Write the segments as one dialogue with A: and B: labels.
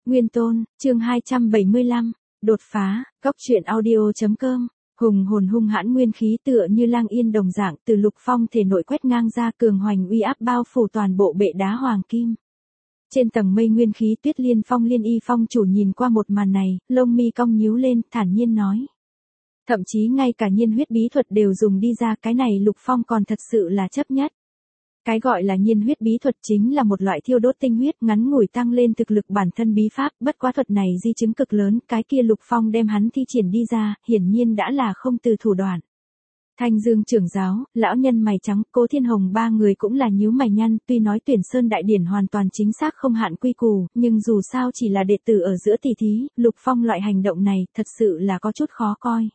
A: Nguyên Tôn, chương 275, đột phá, góc truyện audio.com. Hùng hồn hung hãn nguyên khí tựa như lang yên đồng dạng từ Lục Phong thể nội quét ngang ra, cường hoành uy áp bao phủ toàn bộ bệ đá hoàng kim. Trên tầng mây nguyên khí Tuyết Liên Phong Liên Y Phong chủ nhìn qua một màn này, lông mi cong nhíu lên, thản nhiên nói. Thậm chí ngay cả nhiên huyết bí thuật đều dùng đi ra, cái này Lục Phong còn thật sự là chấp nhất. Cái gọi là nhiên huyết bí thuật chính là một loại thiêu đốt tinh huyết ngắn ngủi tăng lên thực lực bản thân bí pháp, bất quá thuật này di chứng cực lớn, cái kia Lục Phong đem hắn thi triển đi ra, hiển nhiên đã là không từ thủ đoạn. Thanh Dương trưởng giáo, lão nhân mày trắng, Cố Thiên Hồng ba người cũng là nhíu mày nhăn, tuy nói Tuyển Sơn đại điển hoàn toàn chính xác không hạn quy củ, nhưng dù sao chỉ là đệ tử ở giữa tỷ thí, Lục Phong loại hành động này thật sự là có chút khó coi.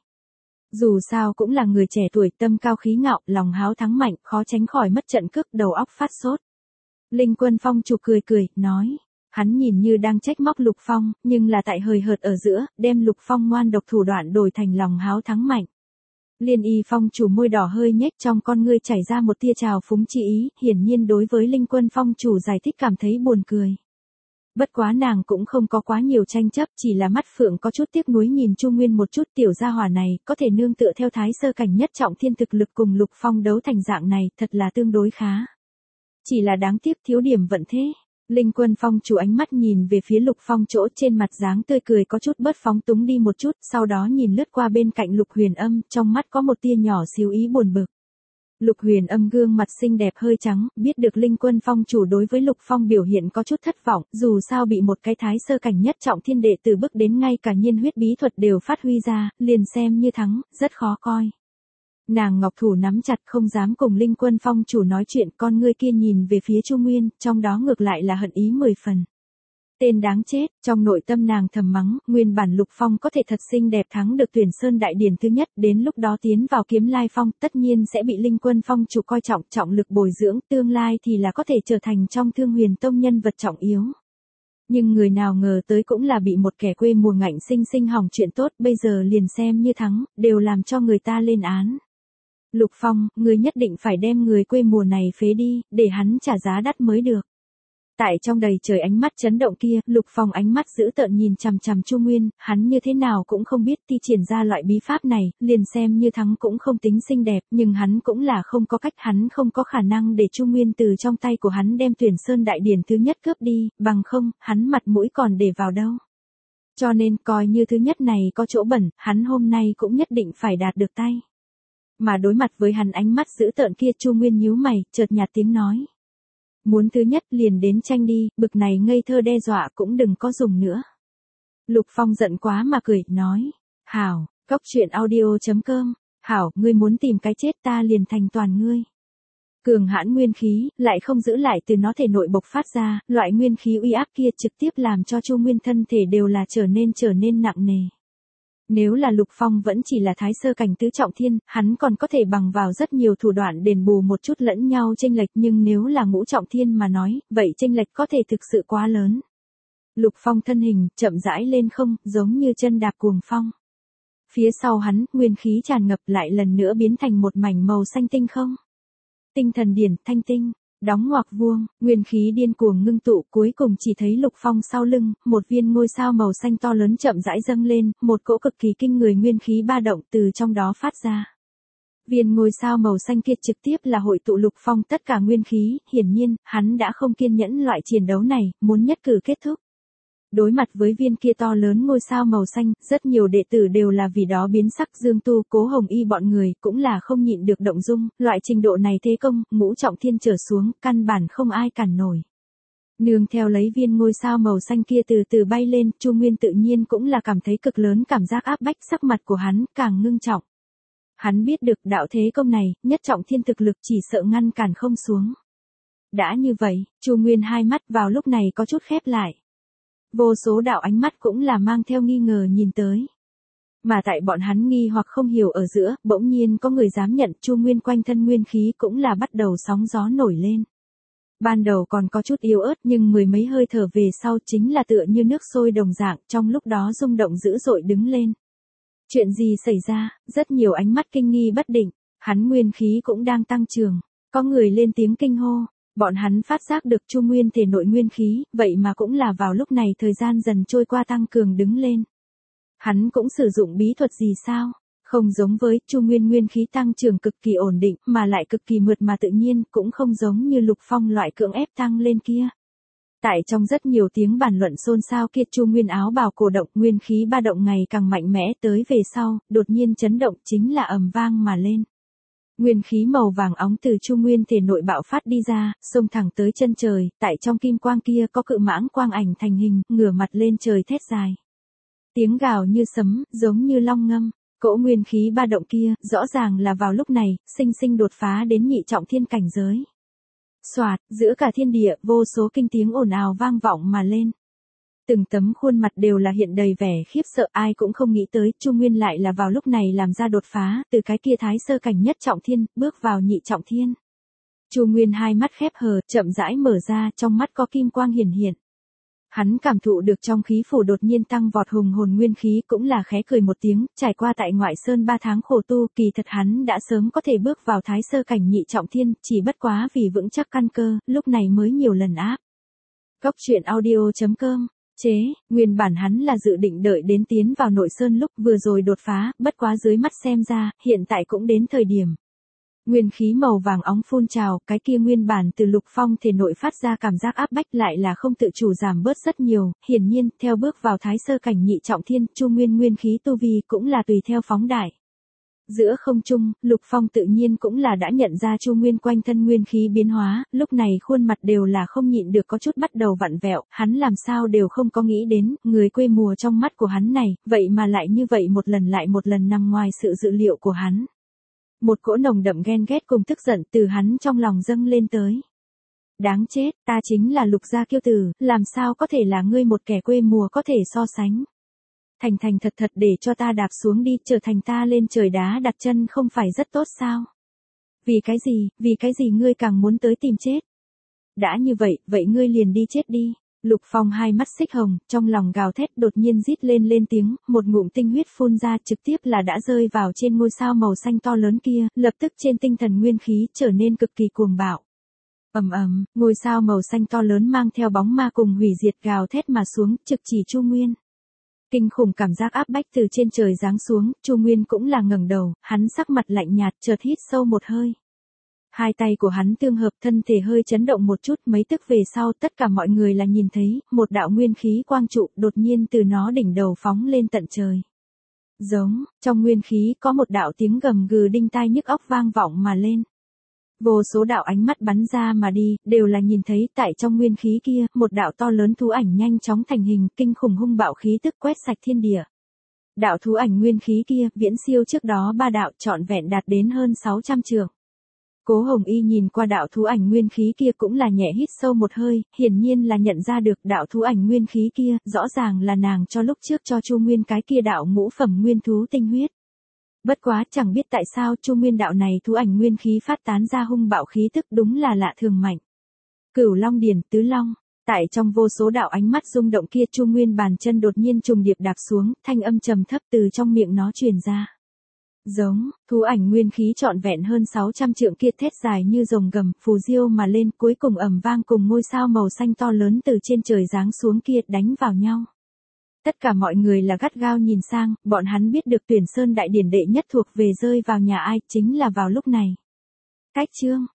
A: Dù sao cũng là người trẻ tuổi, tâm cao khí ngạo, lòng háo thắng mạnh, khó tránh khỏi mất trận cước, đầu óc phát sốt. Linh Quân Phong chủ cười cười, nói. Hắn nhìn như đang trách móc Lục Phong, nhưng là tại hời hợt ở giữa, đem Lục Phong ngoan độc thủ đoạn đổi thành lòng háo thắng mạnh. Liên Y Phong chủ môi đỏ hơi nhếch, trong con ngươi chảy ra một tia trào phúng chi ý, hiển nhiên đối với Linh Quân Phong chủ giải thích cảm thấy buồn cười. Bất quá nàng cũng không có quá nhiều tranh chấp, chỉ là mắt phượng có chút tiếc nuối nhìn Chu Nguyên một chút, tiểu gia hỏa này, có thể nương tựa theo thái sơ cảnh nhất trọng thiên thực lực cùng Lục Phong đấu thành dạng này, thật là tương đối khá. Chỉ là đáng tiếc thiếu điểm vận thế. Linh Quân Phong chủ ánh mắt nhìn về phía Lục Phong chỗ, trên mặt dáng tươi cười có chút bớt phóng túng đi một chút, sau đó nhìn lướt qua bên cạnh Lục Huyền Âm, trong mắt có một tia nhỏ xíu ý buồn bực. Lục Huyền Âm gương mặt xinh đẹp hơi trắng, biết được Linh Quân Phong chủ đối với Lục Phong biểu hiện có chút thất vọng, dù sao bị một cái thái sơ cảnh nhất trọng thiên đệ tử bước đến ngay cả nhiên huyết bí thuật đều phát huy ra, liền xem như thắng, rất khó coi. Nàng ngọc thủ nắm chặt không dám cùng Linh Quân Phong chủ nói chuyện, con ngươi kia nhìn về phía Chu Nguyên, trong đó ngược lại là hận ý 10 phần. Tên đáng chết, trong nội tâm nàng thầm mắng, nguyên bản Lục Phong có thể thật xinh đẹp thắng được Tuyển Sơn đại điển thứ nhất, đến lúc đó tiến vào Kiếm Lai Phong, tất nhiên sẽ bị Linh Quân Phong chủ coi trọng, trọng lực bồi dưỡng, tương lai thì là có thể trở thành trong Thương Huyền Tông nhân vật trọng yếu. Nhưng người nào ngờ tới cũng là bị một kẻ quê mùa ngạnh sinh sinh hỏng chuyện tốt, bây giờ liền xem như thắng, đều làm cho người ta lên án. Lục Phong, người nhất định phải đem người quê mùa này phế đi, để hắn trả giá đắt mới được. Tại trong đầy trời ánh mắt chấn động kia, Lục Phong ánh mắt dữ tợn nhìn chằm chằm Chu Nguyên, hắn như thế nào cũng không biết thi triển ra loại bí pháp này, liền xem như thắng cũng không tính xinh đẹp, nhưng hắn cũng là không có cách, hắn không có khả năng để Chu Nguyên từ trong tay của hắn đem Tuyển Sơn đại điển thứ nhất cướp đi, bằng không, hắn mặt mũi còn để vào đâu. Cho nên, coi như thứ nhất này có chỗ bẩn, hắn hôm nay cũng nhất định phải đạt được tay. Mà đối mặt với hắn ánh mắt dữ tợn kia, Chu Nguyên nhíu mày, chợt nhạt tiếng nói. Muốn thứ nhất liền đến tranh đi, bực này ngây thơ đe dọa cũng đừng có dùng nữa. Lục Phong giận quá mà cười, nói. Hảo, góc truyện audio.com. Hảo, ngươi muốn tìm cái chết ta liền thành toàn ngươi. Cường hãn nguyên khí, lại không giữ lại từ nó thể nội bộc phát ra, loại nguyên khí uy áp kia trực tiếp làm cho Chu Nguyên thân thể đều là trở nên nặng nề. Nếu là Lục Phong vẫn chỉ là thái sơ cảnh tứ trọng thiên, hắn còn có thể bằng vào rất nhiều thủ đoạn đền bù một chút lẫn nhau chênh lệch, nhưng nếu là ngũ trọng thiên mà nói, vậy chênh lệch có thể thực sự quá lớn. Lục Phong thân hình chậm rãi lên không, giống như chân đạp cuồng phong. Phía sau hắn, nguyên khí tràn ngập lại lần nữa biến thành một mảnh màu xanh tinh không. Tinh thần điển, thanh tinh. Đóng ngoặc vuông, nguyên khí điên cuồng ngưng tụ, cuối cùng chỉ thấy Lục Phong sau lưng, một viên ngôi sao màu xanh to lớn chậm rãi dâng lên, một cỗ cực kỳ kinh người nguyên khí ba động từ trong đó phát ra. Viên ngôi sao màu xanh kia trực tiếp là hội tụ Lục Phong tất cả nguyên khí, hiển nhiên, hắn đã không kiên nhẫn loại chiến đấu này, muốn nhất cử kết thúc. Đối mặt với viên kia to lớn ngôi sao màu xanh, rất nhiều đệ tử đều là vì đó biến sắc, Dương Tu, Cố Hồng Y bọn người cũng là không nhịn được động dung, loại trình độ này thế công, ngũ trọng thiên trở xuống, căn bản không ai cản nổi. Nương theo lấy viên ngôi sao màu xanh kia từ từ bay lên, Chu Nguyên tự nhiên cũng là cảm thấy cực lớn cảm giác áp bách, sắc mặt của hắn càng ngưng trọng. Hắn biết được đạo thế công này, nhất trọng thiên thực lực chỉ sợ ngăn cản không xuống. Đã như vậy, Chu Nguyên hai mắt vào lúc này có chút khép lại. Vô số đạo ánh mắt cũng là mang theo nghi ngờ nhìn tới. Mà tại bọn hắn nghi hoặc không hiểu ở giữa, bỗng nhiên có người dám nhận, Chu Nguyên quanh thân nguyên khí cũng là bắt đầu sóng gió nổi lên. Ban đầu còn có chút yếu ớt, nhưng mười mấy hơi thở về sau chính là tựa như nước sôi đồng dạng, trong lúc đó rung động dữ dội đứng lên. Chuyện gì xảy ra, rất nhiều ánh mắt kinh nghi bất định, hắn nguyên khí cũng đang tăng trưởng, có người lên tiếng kinh hô. Bọn hắn phát giác được Chu Nguyên thể nội nguyên khí, vậy mà cũng là vào lúc này thời gian dần trôi qua tăng cường đứng lên. Hắn cũng sử dụng bí thuật gì sao? Không giống với Chu Nguyên nguyên khí tăng trưởng cực kỳ ổn định, mà lại cực kỳ mượt mà tự nhiên, cũng không giống như Lục Phong loại cưỡng ép tăng lên kia. Tại trong rất nhiều tiếng bàn luận xôn xao kia, Chu Nguyên áo bào cổ động, nguyên khí ba động ngày càng mạnh mẽ, tới về sau, đột nhiên chấn động chính là ầm vang mà lên. Nguyên khí màu vàng óng từ Chu Nguyên thể nội bạo phát đi ra, xông thẳng tới chân trời, tại trong kim quang kia có cự mãng quang ảnh thành hình, ngửa mặt lên trời thét dài. Tiếng gào như sấm, giống như long ngâm. Cỗ nguyên khí ba động kia, rõ ràng là vào lúc này, sinh sinh đột phá đến nhị trọng thiên cảnh giới. Soạt, giữa cả thiên địa, vô số kinh tiếng ồn ào vang vọng mà lên. Từng tấm khuôn mặt đều là hiện đầy vẻ khiếp sợ, ai cũng không nghĩ tới, Chu Nguyên lại là vào lúc này làm ra đột phá, từ cái kia thái sơ cảnh nhất trọng thiên, bước vào nhị trọng thiên. Chu Nguyên hai mắt khép hờ, chậm rãi mở ra, trong mắt có kim quang hiển hiện. Hắn cảm thụ được trong khí phủ đột nhiên tăng vọt hùng hồn nguyên khí, cũng là khẽ cười một tiếng, trải qua tại ngoại sơn 3 tháng khổ tu, kỳ thật hắn đã sớm có thể bước vào thái sơ cảnh nhị trọng thiên, chỉ bất quá vì vững chắc căn cơ, lúc này mới nhiều lần áp. Góc truyện audio.com. Chế, nguyên bản hắn là dự định đợi đến tiến vào nội sơn lúc vừa rồi đột phá, bất quá dưới mắt xem ra, hiện tại cũng đến thời điểm. Nguyên khí màu vàng óng phun trào, cái kia nguyên bản từ Lục Phong thể nội phát ra cảm giác áp bách lại là không tự chủ giảm bớt rất nhiều, hiển nhiên, theo bước vào thái sơ cảnh nhị trọng thiên, Chu Nguyên nguyên khí tu vi cũng là tùy theo phóng đại. Giữa không trung, Lục Phong tự nhiên cũng là đã nhận ra Chu Nguyên quanh thân nguyên khí biến hóa, lúc này khuôn mặt đều là không nhịn được có chút bắt đầu vặn vẹo, hắn làm sao đều không có nghĩ đến, người quê mùa trong mắt của hắn này, vậy mà lại như vậy một lần lại một lần nằm ngoài sự dự liệu của hắn. Một cỗ nồng đậm ghen ghét cùng tức giận từ hắn trong lòng dâng lên tới. Đáng chết, ta chính là Lục gia kiêu tử, làm sao có thể là ngươi một kẻ quê mùa có thể so sánh. Thành thành thật thật để cho ta đạp xuống đi, trở thành ta lên trời đá đặt chân không phải rất tốt sao? Vì cái gì ngươi càng muốn tới tìm chết? Đã như vậy, vậy ngươi liền đi chết đi. Lục Phong hai mắt xích hồng, trong lòng gào thét đột nhiên rít lên tiếng, một ngụm tinh huyết phun ra trực tiếp là đã rơi vào trên ngôi sao màu xanh to lớn kia, lập tức trên tinh thần nguyên khí trở nên cực kỳ cuồng bạo. Ngôi sao màu xanh to lớn mang theo bóng ma cùng hủy diệt gào thét mà xuống, trực chỉ Chu Nguyên. Kinh khủng cảm giác áp bách từ trên trời giáng xuống, Chu Nguyên cũng là ngẩng đầu, hắn sắc mặt lạnh nhạt, chợt hít sâu một hơi. Hai tay của hắn tương hợp, thân thể hơi chấn động một chút, mấy tức về sau tất cả mọi người là nhìn thấy, một đạo nguyên khí quang trụ đột nhiên từ nó đỉnh đầu phóng lên tận trời. Giống, trong nguyên khí có một đạo tiếng gầm gừ đinh tai nhức óc vang vọng mà lên. Vô số đạo ánh mắt bắn ra mà đi, đều là nhìn thấy tại trong nguyên khí kia, một đạo to lớn thú ảnh nhanh chóng thành hình, kinh khủng hung bạo khí tức quét sạch thiên địa. Đạo thú ảnh nguyên khí kia, viễn siêu trước đó 3 đạo, trọn vẹn đạt đến hơn 600 trượng. Cố Hồng Y nhìn qua đạo thú ảnh nguyên khí kia cũng là nhẹ hít sâu một hơi, hiển nhiên là nhận ra được đạo thú ảnh nguyên khí kia, rõ ràng là nàng cho lúc trước cho Chu Nguyên cái kia đạo ngũ phẩm nguyên thú tinh huyết. Bất quá chẳng biết tại sao Chu Nguyên đạo này thú ảnh nguyên khí phát tán ra hung bạo khí tức đúng là lạ thường mạnh. Cửu Long Điển Tứ Long, tại trong vô số đạo ánh mắt rung động kia Chu Nguyên bàn chân đột nhiên trùng điệp đạp xuống, thanh âm trầm thấp từ trong miệng nó truyền ra. Giống, thú ảnh nguyên khí trọn vẹn hơn 600 trượng kia thét dài như rồng gầm, phù diêu mà lên, cuối cùng ầm vang cùng ngôi sao màu xanh to lớn từ trên trời giáng xuống kia đánh vào nhau. Tất cả mọi người là gắt gao nhìn sang, bọn hắn biết được Tuyển Sơn đại điển đệ nhất thuộc về rơi vào nhà ai, chính là vào lúc này. Cách chương,